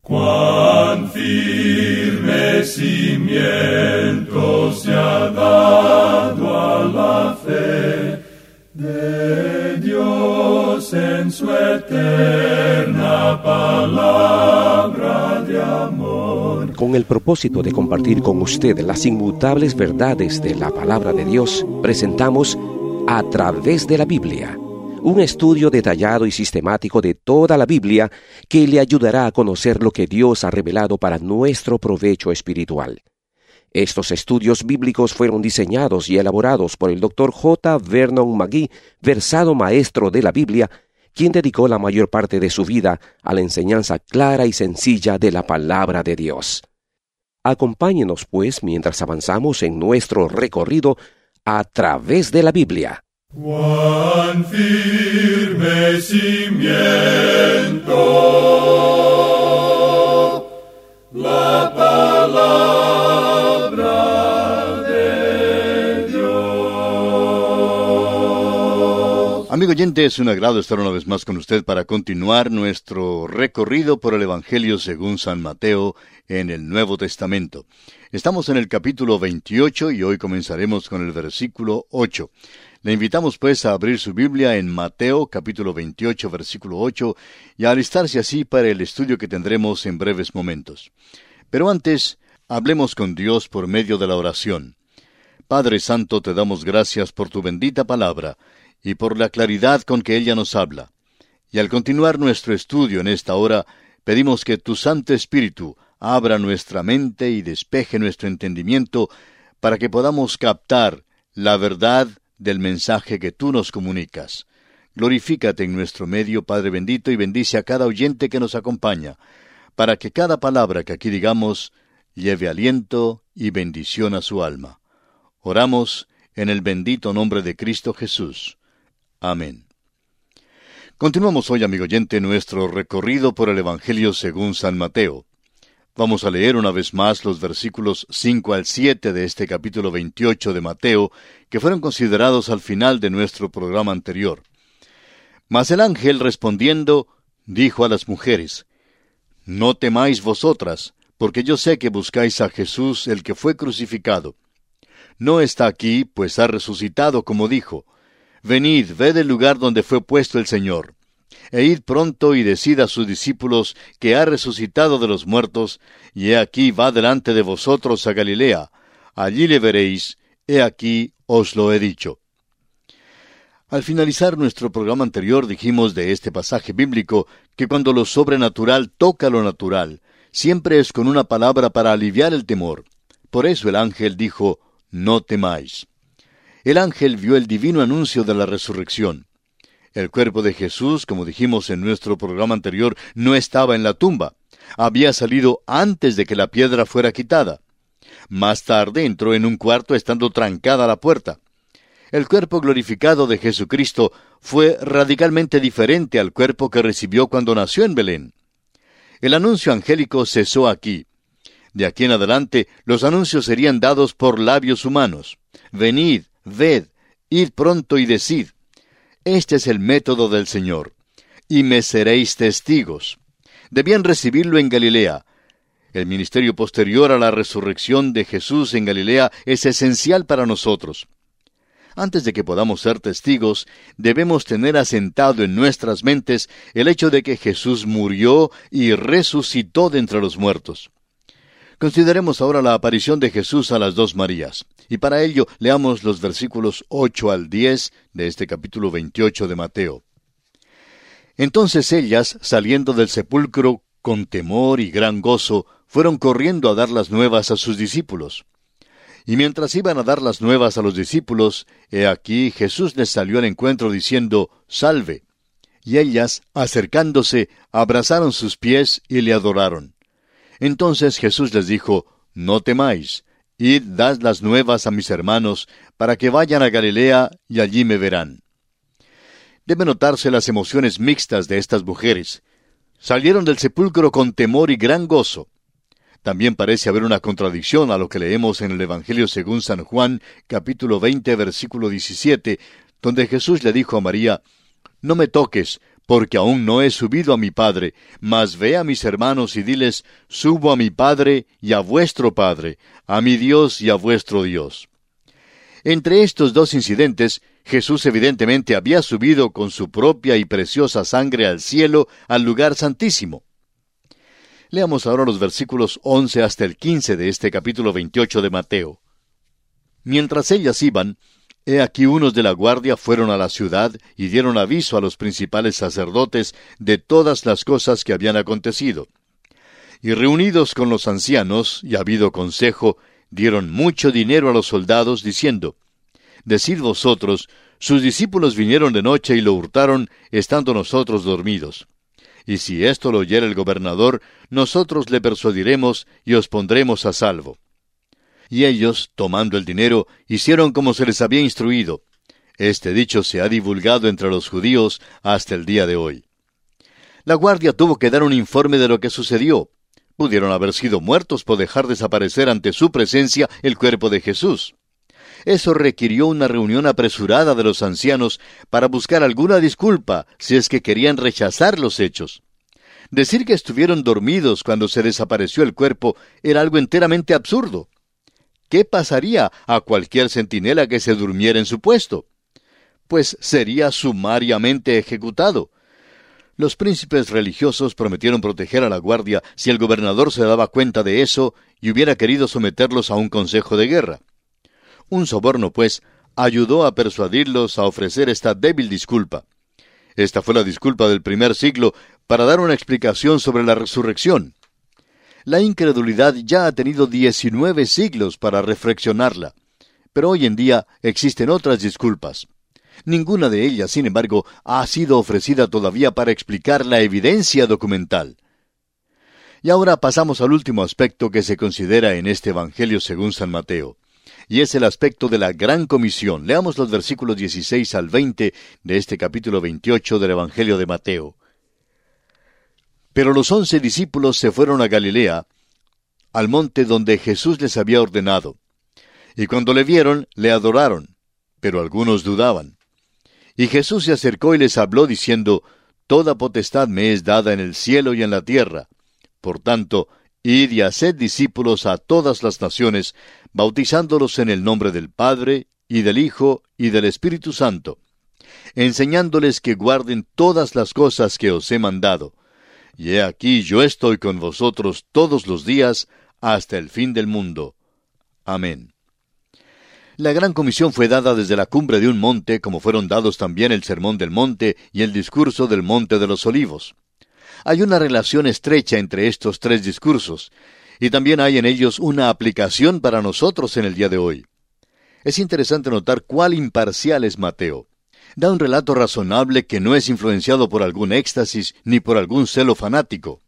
Cuán firme cimiento se ha dado a la fe de Dios en su eterna palabra de amor. Con el propósito de compartir con usted las inmutables verdades de la palabra de Dios, presentamos A Través de la Biblia, un estudio detallado y sistemático de toda la Biblia que le ayudará a conocer lo que Dios ha revelado para nuestro provecho espiritual. Estos estudios bíblicos fueron diseñados y elaborados por el Dr. J. Vernon McGee, versado maestro de la Biblia, quien dedicó la mayor parte de su vida a la enseñanza clara y sencilla de la palabra de Dios. Acompáñenos, pues, mientras avanzamos en nuestro recorrido a través de la Biblia. Cuán firme cimiento la palabra de Dios. Amigo oyente, es un agrado estar una vez más con usted para continuar nuestro recorrido por el Evangelio según San Mateo en el Nuevo Testamento. Estamos en el capítulo 28 y hoy comenzaremos con el versículo 8. Le invitamos pues a abrir su Biblia en Mateo capítulo 28 versículo 8 y a alistarse así para el estudio que tendremos en breves momentos. Pero antes, hablemos con Dios por medio de la oración. Padre Santo, te damos gracias por tu bendita palabra y por la claridad con que ella nos habla. Y al continuar nuestro estudio en esta hora, pedimos que tu Santo Espíritu abra nuestra mente y despeje nuestro entendimiento para que podamos captar la verdad del mensaje que tú nos comunicas. Glorifícate en nuestro medio, Padre bendito, y bendice a cada oyente que nos acompaña, para que cada palabra que aquí digamos lleve aliento y bendición a su alma. Oramos en el bendito nombre de Cristo Jesús. Amén. Continuamos hoy, amigo oyente, nuestro recorrido por el Evangelio según San Mateo. Vamos a leer una vez más los versículos 5 al 7 de este capítulo 28 de Mateo, que fueron considerados al final de nuestro programa anterior. Mas el ángel, respondiendo, dijo a las mujeres: No temáis vosotras, porque yo sé que buscáis a Jesús, el que fue crucificado. No está aquí, pues ha resucitado, como dijo. Venid, ved el lugar donde fue puesto el Señor. E id pronto y decid a sus discípulos que ha resucitado de los muertos, y he aquí va delante de vosotros a Galilea. Allí le veréis, he aquí os lo he dicho. Al finalizar nuestro programa anterior dijimos de este pasaje bíblico que cuando lo sobrenatural toca lo natural, siempre es con una palabra para aliviar el temor. Por eso el ángel dijo: No temáis. El ángel vio el divino anuncio de la resurrección. El cuerpo de Jesús, como dijimos en nuestro programa anterior, no estaba en la tumba. Había salido antes de que la piedra fuera quitada. Más tarde entró en un cuarto estando trancada la puerta. El cuerpo glorificado de Jesucristo fue radicalmente diferente al cuerpo que recibió cuando nació en Belén. El anuncio angélico cesó aquí. De aquí en adelante, los anuncios serían dados por labios humanos. Venid, ved, id pronto y decid. Este es el método del Señor. Y me seréis testigos. Debían recibirlo en Galilea. El ministerio posterior a la resurrección de Jesús en Galilea es esencial para nosotros. Antes de que podamos ser testigos, debemos tener asentado en nuestras mentes el hecho de que Jesús murió y resucitó de entre los muertos. Consideremos ahora la aparición de Jesús a las dos Marías, y para ello leamos los versículos 8 al 10 de este capítulo 28 de Mateo. Entonces ellas, saliendo del sepulcro con temor y gran gozo, fueron corriendo a dar las nuevas a sus discípulos. Y mientras iban a dar las nuevas a los discípulos, he aquí Jesús les salió al encuentro diciendo: Salve. Y ellas, acercándose, abrazaron sus pies y le adoraron. Entonces Jesús les dijo: No temáis, id, dad las nuevas a mis hermanos, para que vayan a Galilea, y allí me verán. Deben notarse las emociones mixtas de estas mujeres. Salieron del sepulcro con temor y gran gozo. También parece haber una contradicción a lo que leemos en el Evangelio según San Juan, capítulo 20, versículo 17, donde Jesús le dijo a María: No me toques, porque aún no he subido a mi Padre, mas ve a mis hermanos y diles, subo a mi Padre y a vuestro Padre, a mi Dios y a vuestro Dios. Entre estos dos incidentes, Jesús evidentemente había subido con su propia y preciosa sangre al cielo, al lugar santísimo. Leamos ahora los versículos 11 hasta el 15 de este capítulo 28 de Mateo. Mientras ellas iban, he aquí unos de la guardia fueron a la ciudad y dieron aviso a los principales sacerdotes de todas las cosas que habían acontecido. Y reunidos con los ancianos, y habido consejo, dieron mucho dinero a los soldados, diciendo, decid vosotros, sus discípulos vinieron de noche y lo hurtaron, estando nosotros dormidos. Y si esto lo oyera el gobernador, nosotros le persuadiremos y os pondremos a salvo. Y ellos, tomando el dinero, hicieron como se les había instruido. Este dicho se ha divulgado entre los judíos hasta el día de hoy. La guardia tuvo que dar un informe de lo que sucedió. Pudieron haber sido muertos por dejar desaparecer ante su presencia el cuerpo de Jesús. Eso requirió una reunión apresurada de los ancianos para buscar alguna disculpa si es que querían rechazar los hechos. Decir que estuvieron dormidos cuando se desapareció el cuerpo era algo enteramente absurdo. ¿Qué pasaría a cualquier centinela que se durmiera en su puesto? Pues sería sumariamente ejecutado. Los príncipes religiosos prometieron proteger a la guardia si el gobernador se daba cuenta de eso y hubiera querido someterlos a un consejo de guerra. Un soborno, pues, ayudó a persuadirlos a ofrecer esta débil disculpa. Esta fue la disculpa del primer siglo para dar una explicación sobre la resurrección. La incredulidad ya ha tenido 19 siglos para reflexionarla, pero hoy en día existen otras disculpas. Ninguna de ellas, sin embargo, ha sido ofrecida todavía para explicar la evidencia documental. Y ahora pasamos al último aspecto que se considera en este Evangelio según San Mateo, y es el aspecto de la Gran Comisión. Leamos los versículos 16 al 20 de este capítulo 28 del Evangelio de Mateo. Pero los 11 discípulos se fueron a Galilea, al monte donde Jesús les había ordenado. Y cuando le vieron, le adoraron, pero algunos dudaban. Y Jesús se acercó y les habló diciendo, toda potestad me es dada en el cielo y en la tierra. Por tanto, id y haced discípulos a todas las naciones, bautizándolos en el nombre del Padre, y del Hijo, y del Espíritu Santo, enseñándoles que guarden todas las cosas que os he mandado. Y he aquí yo estoy con vosotros todos los días, hasta el fin del mundo. Amén. La Gran Comisión fue dada desde la cumbre de un monte, como fueron dados también el Sermón del Monte y el discurso del Monte de los Olivos. Hay una relación estrecha entre estos tres discursos, y también hay en ellos una aplicación para nosotros en el día de hoy. Es interesante notar cuál imparcial es Mateo. Da un relato razonable que no es influenciado por algún éxtasis ni por algún celo fanático.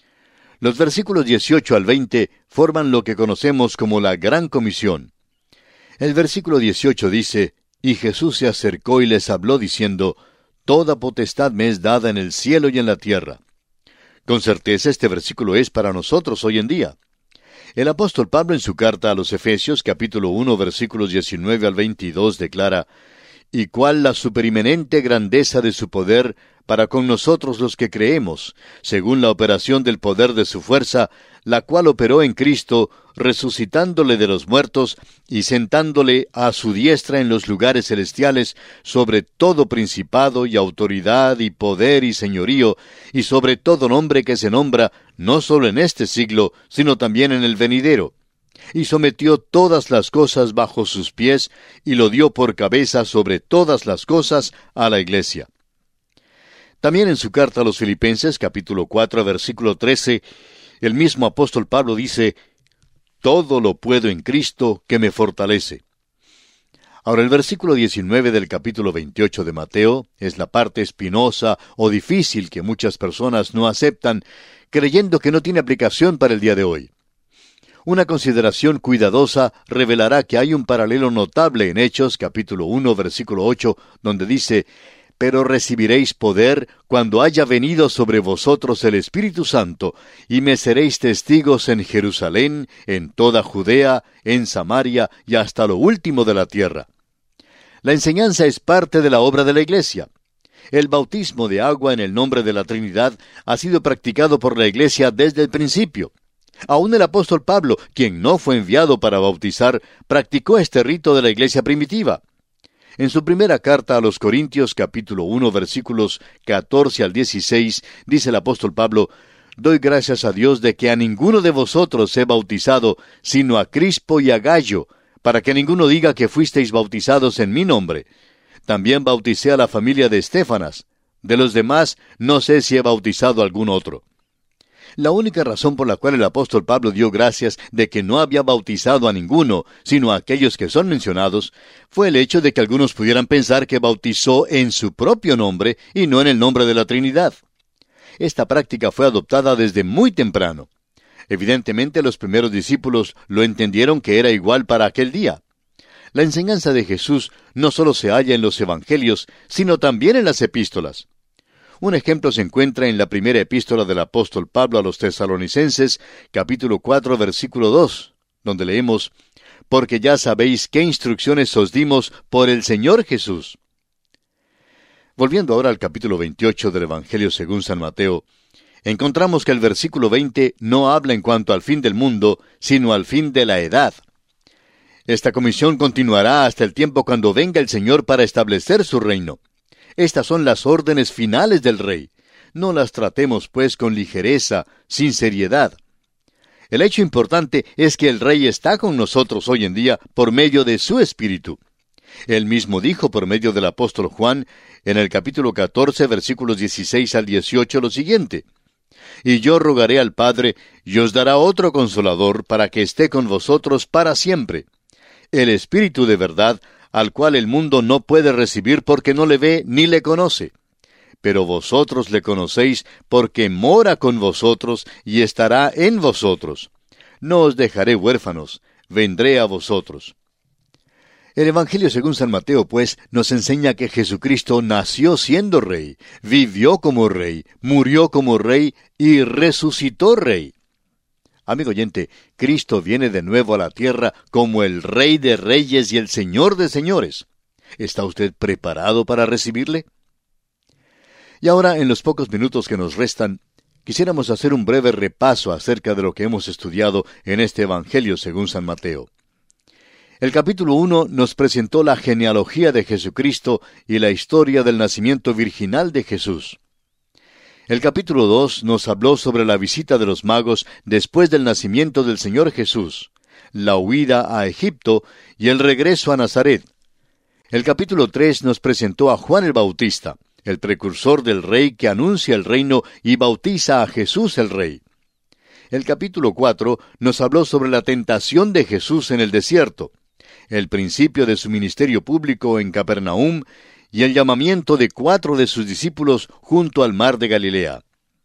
Los versículos 18 al 20 forman lo que conocemos como la Gran Comisión. El versículo 18 dice, y Jesús se acercó y les habló diciendo, toda potestad me es dada en el cielo y en la tierra. Con certeza este versículo es para nosotros hoy en día. El apóstol Pablo en su carta a los Efesios, capítulo 1, versículos 19 al 22, declara, y cuál la superinminente grandeza de su poder para con nosotros los que creemos, según la operación del poder de su fuerza, la cual operó en Cristo, resucitándole de los muertos y sentándole a su diestra en los lugares celestiales, sobre todo principado y autoridad y poder y señorío, y sobre todo nombre que se nombra, no solo en este siglo, sino también en el venidero. Y sometió todas las cosas bajo sus pies, y lo dio por cabeza sobre todas las cosas a la Iglesia. También en su carta a los Filipenses, capítulo 4, versículo 13, el mismo apóstol Pablo dice, todo lo puedo en Cristo que me fortalece. Ahora el versículo 19 del capítulo 28 de Mateo es la parte espinosa o difícil que muchas personas no aceptan, creyendo que no tiene aplicación para el día de hoy. Una consideración cuidadosa revelará que hay un paralelo notable en Hechos, capítulo 1, versículo 8, donde dice, pero recibiréis poder cuando haya venido sobre vosotros el Espíritu Santo, y me seréis testigos en Jerusalén, en toda Judea, en Samaria y hasta lo último de la tierra. La enseñanza es parte de la obra de la Iglesia. El bautismo de agua en el nombre de la Trinidad ha sido practicado por la Iglesia desde el principio. Aún el apóstol Pablo, quien no fue enviado para bautizar, practicó este rito de la Iglesia primitiva. En su primera carta a los Corintios, capítulo 1, versículos 14 al 16, dice el apóstol Pablo: «Doy gracias a Dios de que a ninguno de vosotros he bautizado, sino a Crispo y a Gayo, para que ninguno diga que fuisteis bautizados en mi nombre. También bauticé a la familia de Estéfanas. De los demás, no sé si he bautizado a algún otro». La única razón por la cual el apóstol Pablo dio gracias de que no había bautizado a ninguno, sino a aquellos que son mencionados, fue el hecho de que algunos pudieran pensar que bautizó en su propio nombre y no en el nombre de la Trinidad. Esta práctica fue adoptada desde muy temprano. Evidentemente los primeros discípulos lo entendieron que era igual para aquel día. La enseñanza de Jesús no solo se halla en los evangelios, sino también en las epístolas. Un ejemplo se encuentra en la primera epístola del apóstol Pablo a los Tesalonicenses, capítulo 4, versículo 2, donde leemos: «Porque ya sabéis qué instrucciones os dimos por el Señor Jesús». Volviendo ahora al capítulo 28 del Evangelio según San Mateo, encontramos que el versículo 20 no habla en cuanto al fin del mundo, sino al fin de la edad. Esta comisión continuará hasta el tiempo cuando venga el Señor para establecer su reino. Estas son las órdenes finales del Rey. No las tratemos, pues, con ligereza, sin seriedad. El hecho importante es que el Rey está con nosotros hoy en día por medio de su Espíritu. Él mismo dijo por medio del apóstol Juan, en el capítulo 14, versículos 16 al 18, lo siguiente: «Y yo rogaré al Padre, y os dará otro Consolador, para que esté con vosotros para siempre. El Espíritu de verdad, al cual el mundo no puede recibir porque no le ve ni le conoce. Pero vosotros le conocéis porque mora con vosotros y estará en vosotros. No os dejaré huérfanos, vendré a vosotros». El Evangelio según San Mateo, pues, nos enseña que Jesucristo nació siendo Rey, vivió como Rey, murió como Rey y resucitó Rey. Amigo oyente, Cristo viene de nuevo a la tierra como el Rey de Reyes y el Señor de Señores. ¿Está usted preparado para recibirle? Y ahora, en los pocos minutos que nos restan, quisiéramos hacer un breve repaso acerca de lo que hemos estudiado en este Evangelio según San Mateo. El capítulo 1 nos presentó la genealogía de Jesucristo y la historia del nacimiento virginal de Jesús. El capítulo 2 nos habló sobre la visita de los magos después del nacimiento del Señor Jesús, la huida a Egipto y el regreso a Nazaret. El capítulo 3 nos presentó a Juan el Bautista, el precursor del Rey que anuncia el reino y bautiza a Jesús el Rey. El capítulo 4 nos habló sobre la tentación de Jesús en el desierto, el principio de su ministerio público en Capernaum y el llamamiento de 4 de sus discípulos junto al mar de Galilea.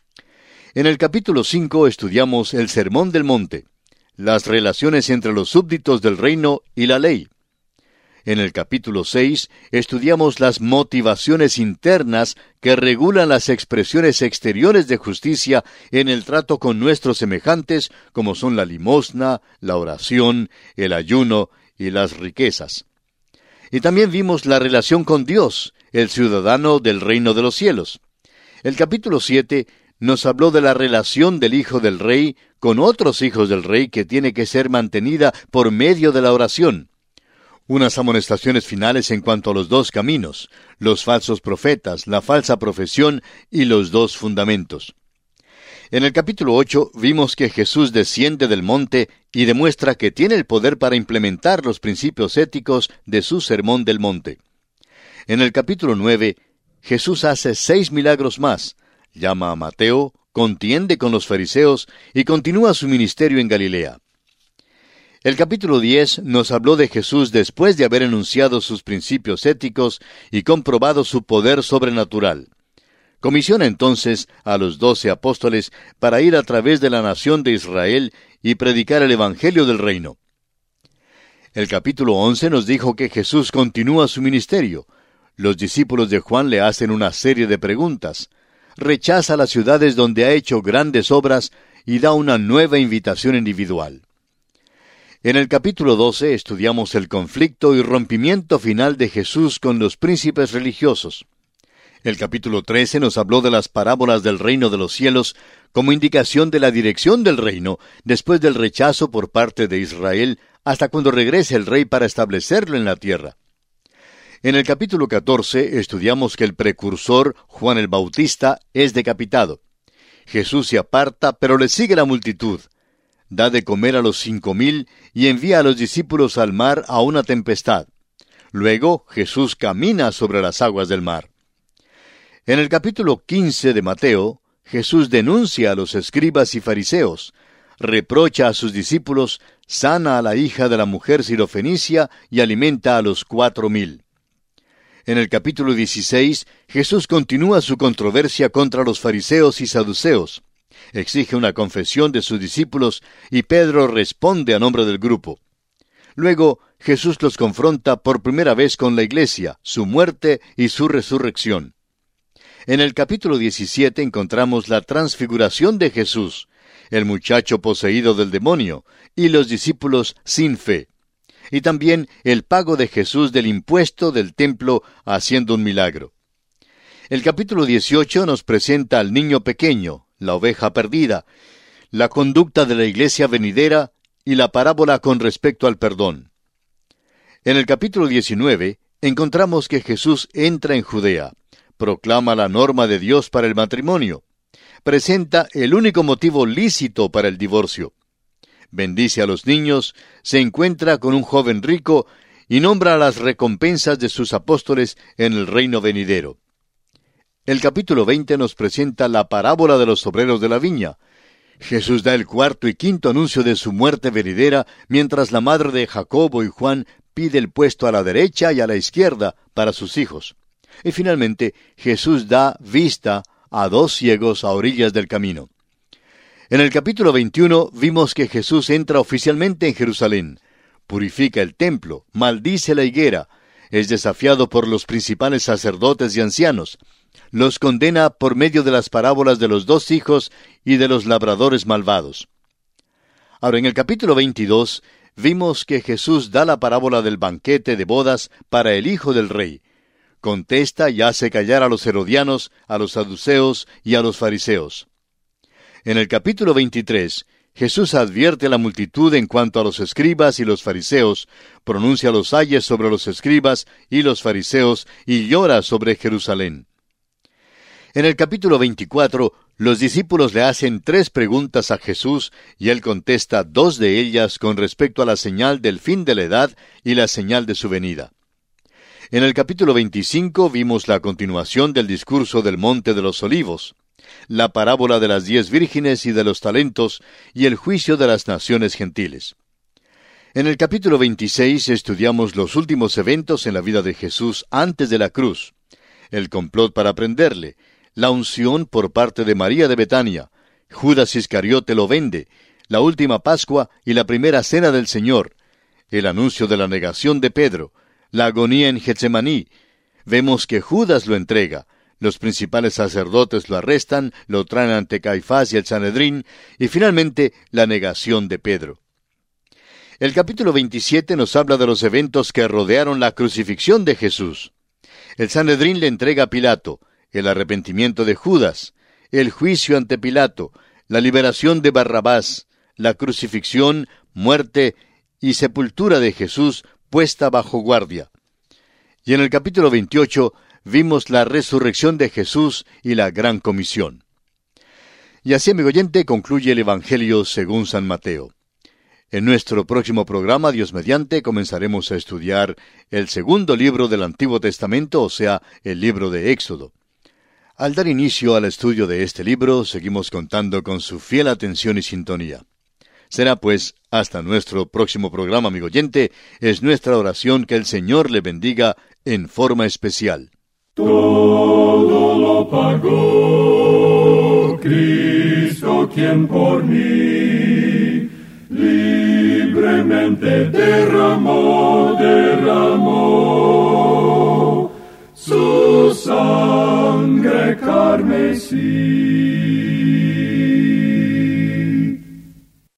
En el capítulo 5 estudiamos el Sermón del Monte, las relaciones entre los súbditos del reino y la ley. En el capítulo 6 estudiamos las motivaciones internas que regulan las expresiones exteriores de justicia en el trato con nuestros semejantes, como son la limosna, la oración, el ayuno y las riquezas. Y también vimos la relación con Dios, el ciudadano del reino de los cielos. El capítulo 7 nos habló de la relación del Hijo del Rey con otros hijos del Rey que tiene que ser mantenida por medio de la oración. Unas amonestaciones finales en cuanto a los 2 caminos, los falsos profetas, la falsa profesión y los 2 fundamentos. En el capítulo 8 vimos que Jesús desciende del monte y demuestra que tiene el poder para implementar los principios éticos de su Sermón del Monte. En el capítulo 9, Jesús hace 6 milagros más, llama a Mateo, contiende con los fariseos y continúa su ministerio en Galilea. El capítulo 10 nos habló de Jesús después de haber enunciado sus principios éticos y comprobado su poder sobrenatural. Comisiona entonces a los 12 apóstoles para ir a través de la nación de Israel y predicar el Evangelio del Reino. El capítulo 11 nos dijo que Jesús continúa su ministerio. Los discípulos de Juan le hacen una serie de preguntas. Rechaza las ciudades donde ha hecho grandes obras y da una nueva invitación individual. En el capítulo 12 estudiamos el conflicto y rompimiento final de Jesús con los príncipes religiosos. El capítulo 13 nos habló de las parábolas del reino de los cielos como indicación de la dirección del reino después del rechazo por parte de Israel hasta cuando regrese el rey para establecerlo en la tierra. En el capítulo 14 estudiamos que el precursor, Juan el Bautista, es decapitado. Jesús se aparta, pero le sigue la multitud. Da de comer a los 5,000 y envía a los discípulos al mar a una tempestad. Luego Jesús camina sobre las aguas del mar. En el capítulo 15 de Mateo, Jesús denuncia a los escribas y fariseos, reprocha a sus discípulos, sana a la hija de la mujer sirofenicia y alimenta a los 4,000. En el capítulo 16, Jesús continúa su controversia contra los fariseos y saduceos. Exige una confesión de sus discípulos y Pedro responde a nombre del grupo. Luego, Jesús los confronta por primera vez con la iglesia, su muerte y su resurrección. En el capítulo 17 encontramos la transfiguración de Jesús, el muchacho poseído del demonio y los discípulos sin fe. Y también el pago de Jesús del impuesto del templo haciendo un milagro. El capítulo 18 nos presenta al niño pequeño, la oveja perdida, la conducta de la iglesia venidera y la parábola con respecto al perdón. En el capítulo 19 encontramos que Jesús entra en Judea, proclama la norma de Dios para el matrimonio, presenta el único motivo lícito para el divorcio, bendice a los niños, se encuentra con un joven rico y nombra las recompensas de sus apóstoles en el reino venidero. El capítulo 20 nos presenta la parábola de los obreros de la viña. Jesús da el cuarto y quinto anuncio de su muerte venidera, mientras la madre de Jacobo y Juan pide el puesto a la derecha y a la izquierda para sus hijos. Y finalmente, Jesús da vista a 2 ciegos a orillas del camino. En el capítulo 21 vimos que Jesús entra oficialmente en Jerusalén, purifica el templo, maldice la higuera, es desafiado por los principales sacerdotes y ancianos, los condena por medio de las parábolas de los 2 hijos y de los labradores malvados. Ahora, en el capítulo 22 vimos que Jesús da la parábola del banquete de bodas para el hijo del rey. Contesta y hace callar a los herodianos, a los saduceos y a los fariseos. En el capítulo 23, Jesús advierte a la multitud en cuanto a los escribas y los fariseos, pronuncia los ayes sobre los escribas y los fariseos y llora sobre Jerusalén. En el capítulo 24, los discípulos le hacen 3 preguntas a Jesús y él contesta 2 de ellas con respecto a la señal del fin de la edad y la señal de su venida. En el capítulo 25 vimos la continuación del discurso del Monte de los Olivos, la parábola de las 10 vírgenes y de los talentos y el juicio de las naciones gentiles. En el capítulo 26 estudiamos los últimos eventos en la vida de Jesús antes de la cruz, el complot para prenderle, la unción por parte de María de Betania, Judas Iscariote lo vende, la última Pascua y la primera cena del Señor, el anuncio de la negación de Pedro, la agonía en Getsemaní. Vemos que Judas lo entrega, los principales sacerdotes lo arrestan, lo traen ante Caifás y el Sanedrín, y finalmente la negación de Pedro. El capítulo 27 nos habla de los eventos que rodearon la crucifixión de Jesús. El Sanedrín le entrega a Pilato, el arrepentimiento de Judas, el juicio ante Pilato, la liberación de Barrabás, la crucifixión, muerte y sepultura de Jesús puesta bajo guardia. Y en el capítulo 28 vimos la resurrección de Jesús y la gran comisión. Y así, amigo oyente, concluye el Evangelio según San Mateo. En nuestro próximo programa, Dios mediante, comenzaremos a estudiar el segundo libro del Antiguo Testamento, o sea, el libro de Éxodo. Al dar inicio al estudio de este libro, seguimos contando con su fiel atención y sintonía. Será pues hasta nuestro próximo programa, amigo oyente. Es nuestra oración que el Señor le bendiga en forma especial. Todo lo pagó Cristo, quien por mí libremente derramó su sangre carmesí.